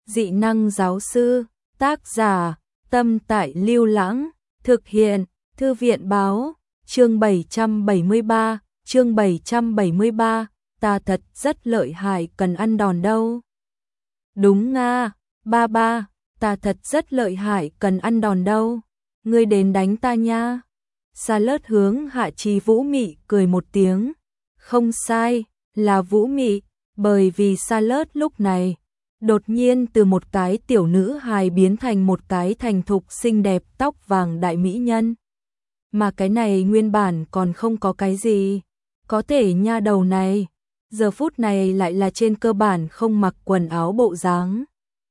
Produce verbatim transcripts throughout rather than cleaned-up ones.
dị năng giáo sư, tác giả, Tâm Tại Lưu Lãng, thực hiện, Thư viện báo, chương bảy trăm bảy mươi ba, chương bảy trăm bảy mươi ba, ta thật rất lợi hại cần ăn đòn đâu. Đúng nga, ba ba, ta thật rất lợi hại cần ăn đòn đâu, ngươi đến đánh ta nha. Charlotte hướng Hạ Chí Vũ Mị cười một tiếng, không sai, là Vũ Mị, bởi vì Charlotte lúc này đột nhiên từ một cái tiểu nữ hài biến thành một cái thành thục xinh đẹp tóc vàng đại mỹ nhân. Mà cái này nguyên bản còn không có cái gì, có thể nha đầu này, giờ phút này lại là trên cơ bản không mặc quần áo bộ dáng.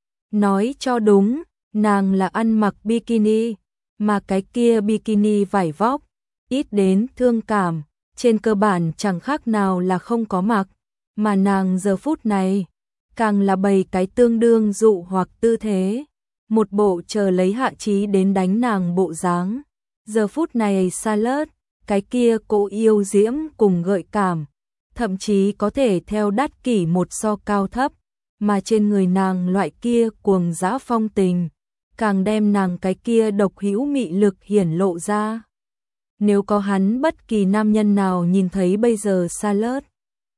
Nói cho đúng, nàng là ăn mặc bikini, mà cái kia bikini vải vóc, ít đến thương cảm, trên cơ bản chẳng khác nào là không có mặc, mà nàng giờ phút này càng là bày cái tương đương dụ hoặc tư thế, một bộ chờ lấy Hạ Chí đến đánh nàng bộ dáng. Giờ phút này Charlotte, cái kia cô yêu diễm cùng gợi cảm, thậm chí có thể theo đắt kỷ một so cao thấp, mà trên người nàng loại kia cuồng dã phong tình, càng đem nàng cái kia độc hữu mị lực hiển lộ ra. Nếu có hắn bất kỳ nam nhân nào nhìn thấy bây giờ Charlotte,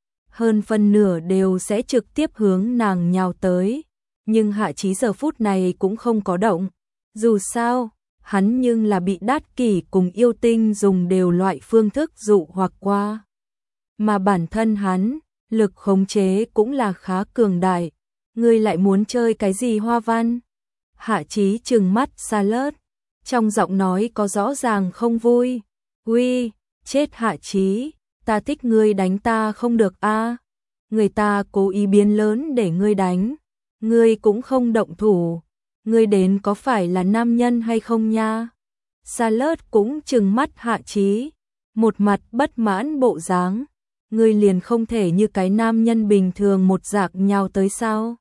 hơn phân nửa đều sẽ trực tiếp hướng nàng nhào tới, nhưng Hạ Chí giờ phút này cũng không có động, dù sao, hắn nhưng là bị đát kỷ cùng yêu tinh dùng đều loại phương thức dụ hoặc qua. Mà bản thân hắn, lực khống chế cũng là khá cường đại, ngươi lại muốn chơi cái gì hoa văn? Hạ Chí trừng mắt Charlotte, trong giọng nói có rõ ràng không vui. Uy, chết Hạ Chí, ta thích ngươi đánh ta không được a? À? Người ta cố ý biến lớn để ngươi đánh, ngươi cũng không động thủ, ngươi đến có phải là nam nhân hay không nha? Charlotte cũng trừng mắt Hạ Chí, một mặt bất mãn bộ dáng, ngươi liền không thể như cái nam nhân bình thường một dạng nhào tới sao?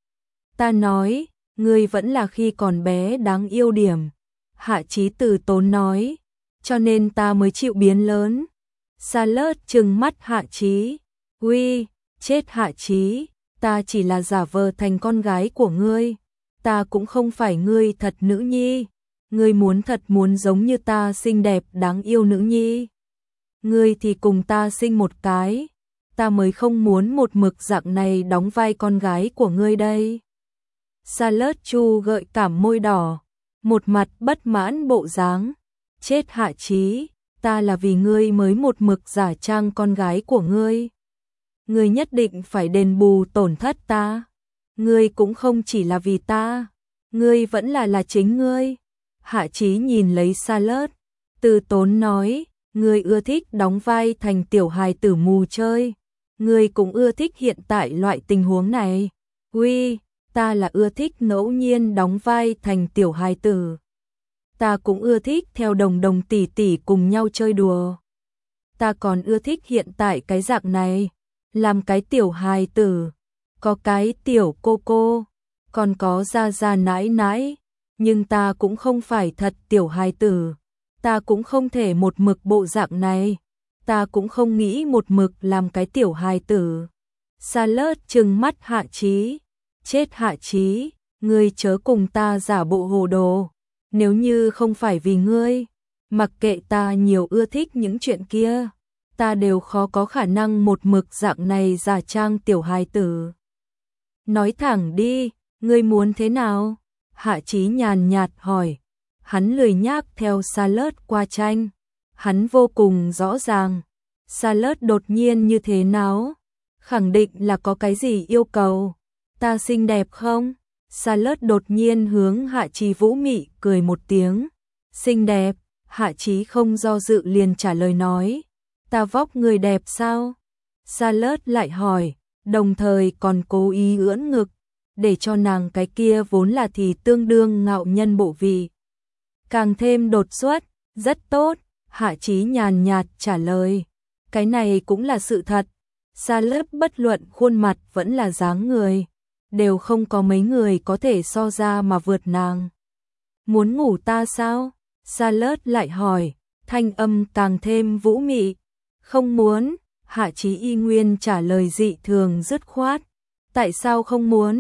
Ta nói, ngươi vẫn là khi còn bé đáng yêu điểm. Hạ Chí từ tốn nói, cho nên ta mới chịu biến lớn. Charlotte trừng mắt Hạ Chí, uy, chết Hạ Chí, ta chỉ là giả vờ thành con gái của ngươi, ta cũng không phải ngươi thật nữ nhi, ngươi muốn thật muốn giống như ta xinh đẹp đáng yêu nữ nhi, ngươi thì cùng ta sinh một cái, ta mới không muốn một mực dạng này đóng vai con gái của ngươi đây. Charlotte chu gợi cảm môi đỏ, một mặt bất mãn bộ dáng, chết Hạ Chí, ta là vì ngươi mới một mực giả trang con gái của ngươi. Ngươi nhất định phải đền bù tổn thất ta. Ngươi cũng không chỉ là vì ta, ngươi vẫn là là chính ngươi. Hạ Chí nhìn lấy Charlotte, từ tốn nói, ngươi ưa thích đóng vai thành tiểu hài tử mù chơi, ngươi cũng ưa thích hiện tại loại tình huống này. Uy, ta là ưa thích ngẫu nhiên đóng vai thành tiểu hài tử. Ta cũng ưa thích theo đồng đồng tỷ tỷ cùng nhau chơi đùa. Ta còn ưa thích hiện tại cái dạng này, làm cái tiểu hài tử, có cái tiểu cô cô, còn có gia gia nãi nãi, nhưng ta cũng không phải thật tiểu hài tử, ta cũng không thể một mực bộ dạng này, ta cũng không nghĩ một mực làm cái tiểu hài tử. Charlotte trừng mắt Hạ Chí, chết Hạ Chí, ngươi chớ cùng ta giả bộ hồ đồ. Nếu như không phải vì ngươi, mặc kệ ta nhiều ưa thích những chuyện kia, ta đều khó có khả năng một mực dạng này giả trang tiểu hài tử. Nói thẳng đi, ngươi muốn thế nào? Hạ Chí nhàn nhạt hỏi. Hắn lười nhác theo Charlotte qua tranh. Hắn vô cùng rõ ràng. Charlotte đột nhiên như thế nào? Khẳng định là có cái gì yêu cầu. Ta xinh đẹp không? Charlotte đột nhiên hướng Hạ Chí Vũ Mị cười một tiếng. Xinh đẹp, Hạ Chí không do dự liền trả lời nói. Ta vóc người đẹp sao? Charlotte lại hỏi, đồng thời còn cố ý ưỡn ngực, để cho nàng cái kia vốn là thì tương đương ngạo nhân bộ vị càng thêm đột xuất. Rất tốt, Hạ Chí nhàn nhạt trả lời. Cái này cũng là sự thật. Charlotte bất luận khuôn mặt vẫn là dáng người, đều không có mấy người có thể so ra mà vượt nàng. Muốn ngủ ta sao? Charlotte lại hỏi, thanh âm càng thêm vũ mị. Không muốn, Hạ Chí y nguyên trả lời dị thường dứt khoát. Tại sao không muốn?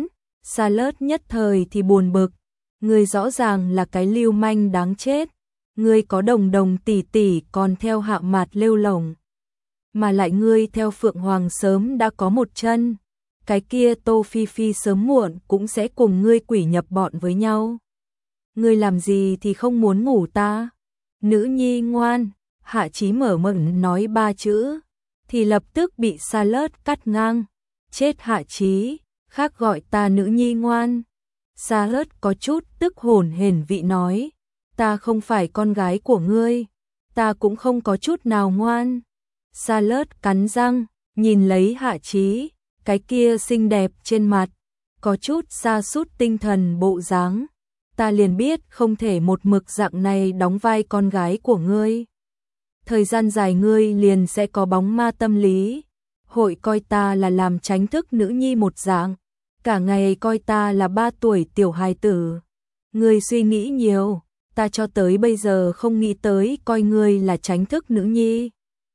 Charlotte nhất thời thì buồn bực, ngươi rõ ràng là cái lưu manh đáng chết, ngươi có đồng đồng tỷ tỷ còn theo Hạ Mạt lêu lổng, mà lại ngươi theo Phượng Hoàng sớm đã có một chân, cái kia Tô Phi Phi sớm muộn cũng sẽ cùng ngươi quỷ nhập bọn với nhau. Ngươi làm gì thì không muốn ngủ ta? Nữ nhi ngoan, Hạ Chí mở miệng nói ba chữ, thì lập tức bị Charlotte cắt ngang. Chết Hạ Chí, khác gọi ta nữ nhi ngoan. Charlotte có chút tức hổn hển vị nói, ta không phải con gái của ngươi, ta cũng không có chút nào ngoan. Charlotte cắn răng, nhìn lấy Hạ Chí, cái kia xinh đẹp trên mặt, có chút sa sút tinh thần bộ dáng. Ta liền biết không thể một mực dạng này đóng vai con gái của ngươi. Thời gian dài ngươi liền sẽ có bóng ma tâm lý, hội coi ta là làm tránh thức nữ nhi một dạng, cả ngày coi ta là ba tuổi tiểu hài tử. Ngươi suy nghĩ nhiều, ta cho tới bây giờ không nghĩ tới coi ngươi là tránh thức nữ nhi.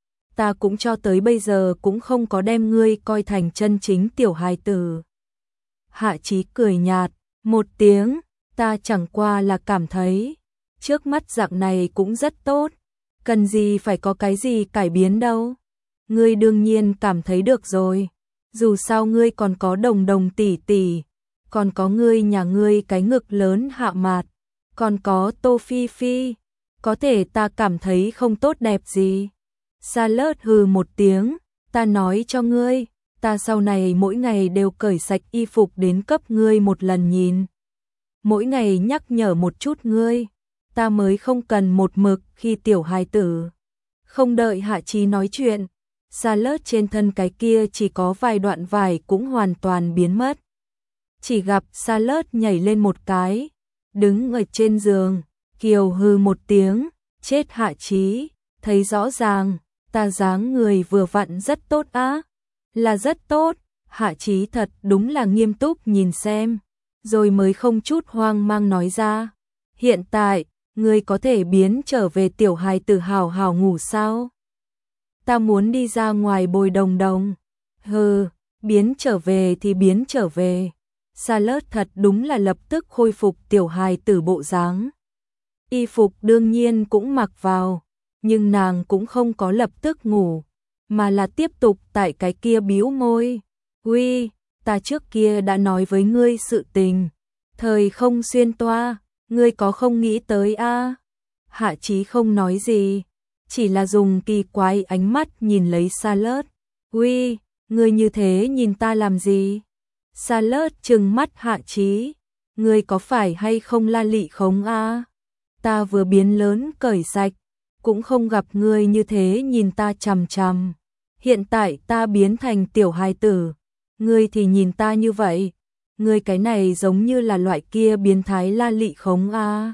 Ta cũng cho tới bây giờ cũng không có đem ngươi coi thành chân chính tiểu hài tử. Hạ Chí cười nhạt, một tiếng, ta chẳng qua là cảm thấy, trước mắt dạng này cũng rất tốt, cần gì phải có cái gì cải biến đâu. Ngươi đương nhiên cảm thấy được rồi, dù sao ngươi còn có đồng đồng tỷ tỷ, còn có ngươi nhà ngươi cái ngực lớn Hạ Mạt, còn có Tô Phi Phi, có thể ta cảm thấy không tốt đẹp gì. Charlotte hừ một tiếng, ta nói cho ngươi, ta sau này mỗi ngày đều cởi sạch y phục đến cấp ngươi một lần nhìn. Mỗi ngày nhắc nhở một chút ngươi, ta mới không cần một mực khi tiểu hài tử. Không đợi Hạ Chí nói chuyện, Charlotte trên thân cái kia chỉ có vài đoạn vải cũng hoàn toàn biến mất. Chỉ gặp Charlotte nhảy lên một cái, đứng ở trên giường, kiều hừ một tiếng, chết Hạ Chí, thấy rõ ràng, ta dáng người vừa vặn rất tốt á, là rất tốt. Hạ Chí thật đúng là nghiêm túc nhìn xem, rồi mới không chút hoang mang nói ra, hiện tại, ngươi có thể biến trở về tiểu hài tử hào hào ngủ sao? Ta muốn đi ra ngoài bồi đồng đồng. Hừ, biến trở về thì biến trở về. Charlotte thật đúng là lập tức khôi phục tiểu hài tử bộ dáng. Y phục đương nhiên cũng mặc vào, nhưng nàng cũng không có lập tức ngủ, mà là tiếp tục tại cái kia bĩu môi. Uy, ta trước kia đã nói với ngươi sự tình, thời không xuyên toa, ngươi có không nghĩ tới a? À? Hạ Chí không nói gì, chỉ là dùng kỳ quái ánh mắt nhìn lấy Charlotte. Uy, ngươi như thế nhìn ta làm gì? Charlotte trừng mắt Hạ Chí, ngươi có phải hay không la lị khống a? À? Ta vừa biến lớn cởi sạch, cũng không gặp ngươi như thế nhìn ta chằm chằm. Hiện tại ta biến thành tiểu hài tử, ngươi thì nhìn ta như vậy, ngươi cái này giống như là loại kia biến thái la lị khống a. À.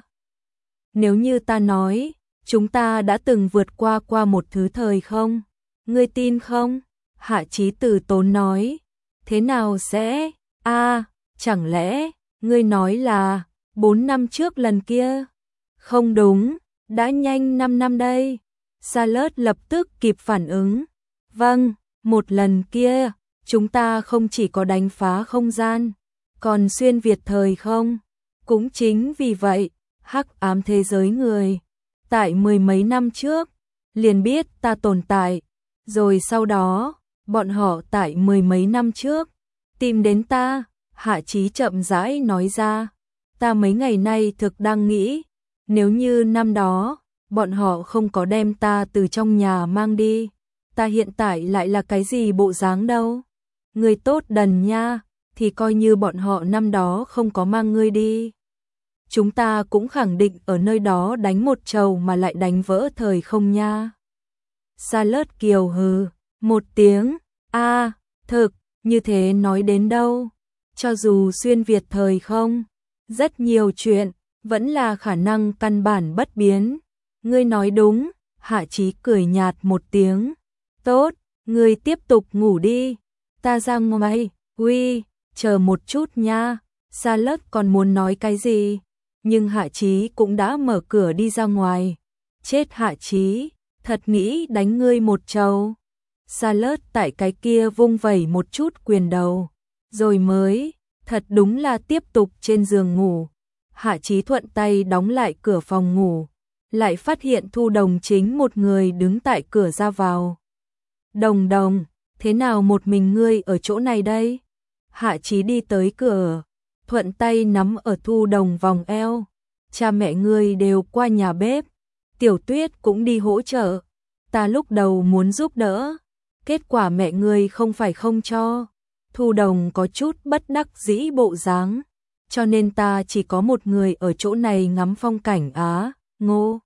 Nếu như ta nói, chúng ta đã từng vượt qua qua một thứ thời không, ngươi tin không? Hạ Chí từ tốn nói, thế nào sẽ, a, à, chẳng lẽ, ngươi nói là, bốn năm trước lần kia? Không đúng, đã nhanh năm năm đây. Charlotte lập tức kịp phản ứng, vâng, một lần kia, chúng ta không chỉ có đánh phá không gian, còn xuyên việt thời không. Cũng chính vì vậy, hắc ám thế giới người, tại mười mấy năm trước, liền biết ta tồn tại, rồi sau đó, bọn họ tại mười mấy năm trước, tìm đến ta. Hạ Chí chậm rãi nói ra, ta mấy ngày nay thực đang nghĩ, nếu như năm đó, bọn họ không có đem ta từ trong nhà mang đi, ta hiện tại lại là cái gì bộ dáng đâu. Người tốt đần nha, thì coi như bọn họ năm đó không có mang ngươi đi, chúng ta cũng khẳng định ở nơi đó đánh một trầu mà lại đánh vỡ thời không nha. Charlotte kiều hừ một tiếng, a, à, thực, như thế nói đến đâu, cho dù xuyên việt thời không, rất nhiều chuyện, vẫn là khả năng căn bản bất biến. Ngươi nói đúng. Hạ Chí cười nhạt một tiếng, tốt, ngươi tiếp tục ngủ đi, ta ra ngoài. Uy, chờ một chút nha. Charlotte còn muốn nói cái gì, nhưng Hạ Chí cũng đã mở cửa đi ra ngoài. Chết Hạ Chí, thật nghĩ đánh ngươi một trầu. Charlotte tại cái kia vung vẩy một chút quyền đầu, rồi mới Thật đúng là tiếp tục trên giường ngủ. Hạ Chí thuận tay đóng lại cửa phòng ngủ, lại phát hiện Thu Đồng chính một người đứng tại cửa ra vào. Đồng Đồng, thế nào một mình ngươi ở chỗ này đây? Hạ Chí đi tới cửa, thuận tay nắm ở Thu Đồng vòng eo. Cha mẹ ngươi đều qua nhà bếp, Tiểu Tuyết cũng đi hỗ trợ. Ta lúc đầu muốn giúp đỡ, kết quả mẹ ngươi không phải không cho. Thu Đồng có chút bất đắc dĩ bộ dáng, cho nên ta chỉ có một người ở chỗ này ngắm phong cảnh á. Ngô,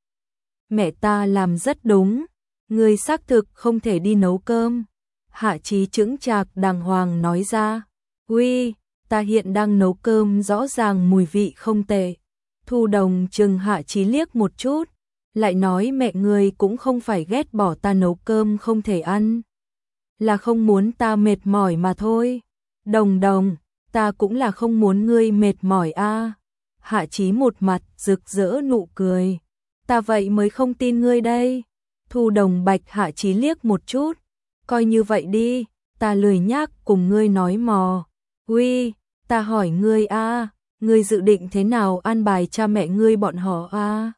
mẹ ta làm rất đúng, ngươi xác thực không thể đi nấu cơm. Hạ Chí chững chạc đàng hoàng nói ra. Uy, ta hiện đang nấu cơm, rõ ràng mùi vị không tệ. Thu Đồng chừng Hạ Chí liếc một chút, lại nói mẹ ngươi cũng không phải ghét bỏ ta nấu cơm không thể ăn, là không muốn ta mệt mỏi mà thôi. Đồng Đồng, ta cũng là không muốn ngươi mệt mỏi a. Hạ Chí một mặt rực rỡ nụ cười. Ta vậy mới không tin ngươi đây. Thu Đồng bạch Hạ Chí liếc một chút. Coi như vậy đi, ta lười nhác cùng ngươi nói mò. Uy, ta hỏi ngươi a, ngươi dự định thế nào an bài cha mẹ ngươi bọn họ a?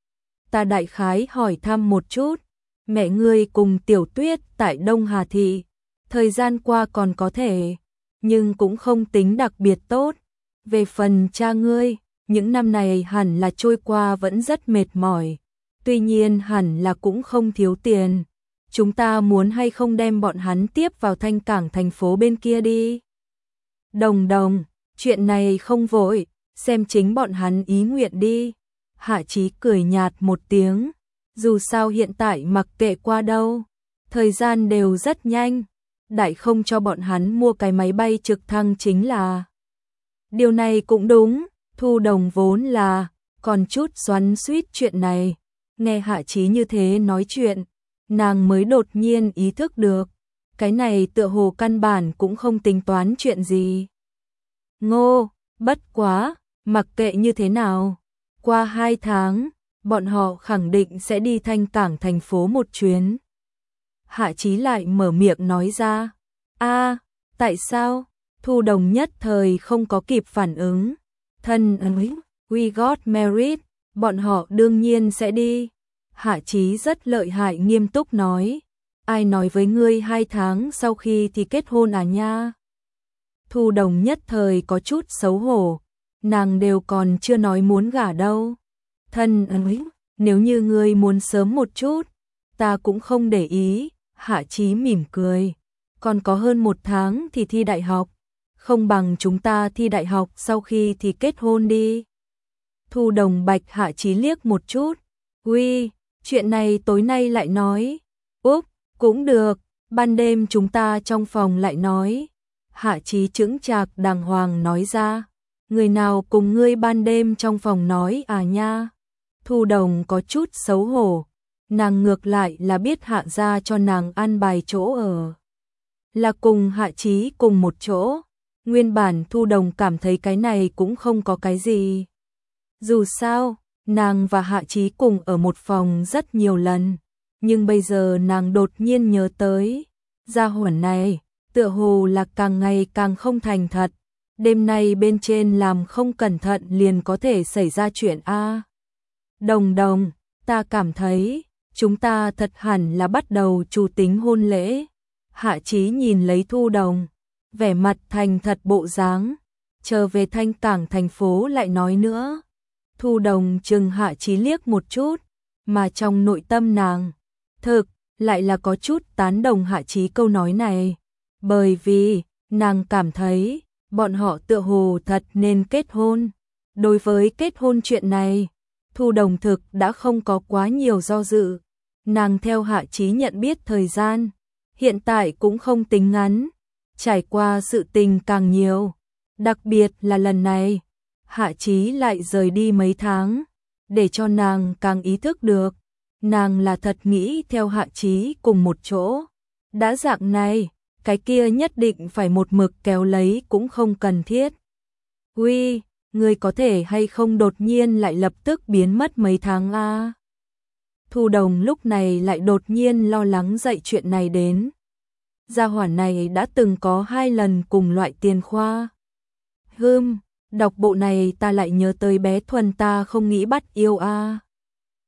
Ta đại khái hỏi thăm một chút. Mẹ ngươi cùng Tiểu Tuyết tại Đông Hà Thị, thời gian qua còn có thể, nhưng cũng không tính đặc biệt tốt. Về phần cha ngươi, những năm này hẳn là trôi qua vẫn rất mệt mỏi, tuy nhiên hẳn là cũng không thiếu tiền. Chúng ta muốn hay không đem bọn hắn tiếp vào Thanh Cảng thành phố bên kia đi? Đồng Đồng, chuyện này không vội, xem chính bọn hắn ý nguyện đi. Hạ Chí cười nhạt một tiếng, dù sao hiện tại mặc kệ qua đâu, thời gian đều rất nhanh, đại không cho bọn hắn mua cái máy bay trực thăng chính là. Điều này cũng đúng, Thu Đồng vốn là còn chút xoắn xuýt chuyện này, nghe Hạ Chí như thế nói chuyện, nàng mới đột nhiên ý thức được, cái này tựa hồ căn bản cũng không tính toán chuyện gì. Ngô, bất quá, mặc kệ như thế nào, qua hai tháng, bọn họ khẳng định sẽ đi Thanh Cảng thành phố một chuyến. Hạ Chí lại mở miệng nói ra. A, tại sao? Thu Đồng nhất thời không có kịp phản ứng. Thân ơi, we got married, bọn họ đương nhiên sẽ đi. Hạ Chí rất lợi hại nghiêm túc nói. Ai nói với ngươi hai tháng sau khi thì kết hôn à nha? Thu Đồng nhất thời có chút xấu hổ. Nàng đều còn chưa nói muốn gả đâu. Thân ơi, nếu như ngươi muốn sớm một chút, ta cũng không để ý. Hạ Chí mỉm cười. Còn có hơn một tháng thì thi đại học, không bằng chúng ta thi đại học sau khi thì kết hôn đi. Thu Đồng bạch Hạ Chí liếc một chút. Uy, chuyện này tối nay lại nói. Úp, cũng được, ban đêm chúng ta trong phòng lại nói. Hạ Chí chững chạc đàng hoàng nói ra. Người nào cùng ngươi ban đêm trong phòng nói à nha? Thu Đồng có chút xấu hổ. Nàng ngược lại là biết Hạ gia cho nàng ăn bài chỗ ở, là cùng Hạ Chí cùng một chỗ. Nguyên bản Thu Đồng cảm thấy cái này cũng không có cái gì. Dù sao, nàng và Hạ Chí cùng ở một phòng rất nhiều lần. Nhưng bây giờ nàng đột nhiên nhớ tới, gia hỏa này, tựa hồ là càng ngày càng không thành thật. Đêm nay bên trên làm không cẩn thận liền có thể xảy ra chuyện a. Đồng Đồng, ta cảm thấy, chúng ta thật hẳn là bắt đầu chủ tính hôn lễ. Hạ Chí nhìn lấy Thu Đồng, vẻ mặt thành thật bộ dáng, chờ về Thanh Cảng thành phố lại nói nữa. Thu Đồng chừng Hạ Chí liếc một chút, mà trong nội tâm nàng, thực, lại là có chút tán đồng Hạ Chí câu nói này. Bởi vì, nàng cảm thấy, bọn họ tựa hồ thật nên kết hôn. Đối với kết hôn chuyện này, Thu Đồng thực đã không có quá nhiều do dự. Nàng theo Hạ Chí nhận biết thời gian, hiện tại cũng không tính ngắn, trải qua sự tình càng nhiều. Đặc biệt là lần này, Hạ Chí lại rời đi mấy tháng, để cho nàng càng ý thức được, nàng là thật nghĩ theo Hạ Chí cùng một chỗ. Đã dạng này, cái kia nhất định phải một mực kéo lấy cũng không cần thiết. Uy, ngươi có thể hay không đột nhiên lại lập tức biến mất mấy tháng a? Thu Đồng lúc này lại đột nhiên lo lắng dậy chuyện này đến. Gia hỏa này đã từng có hai lần cùng loại tiền khoa. Hưm, đọc bộ này ta lại nhớ tới bé Thuần ta không nghĩ bắt yêu a.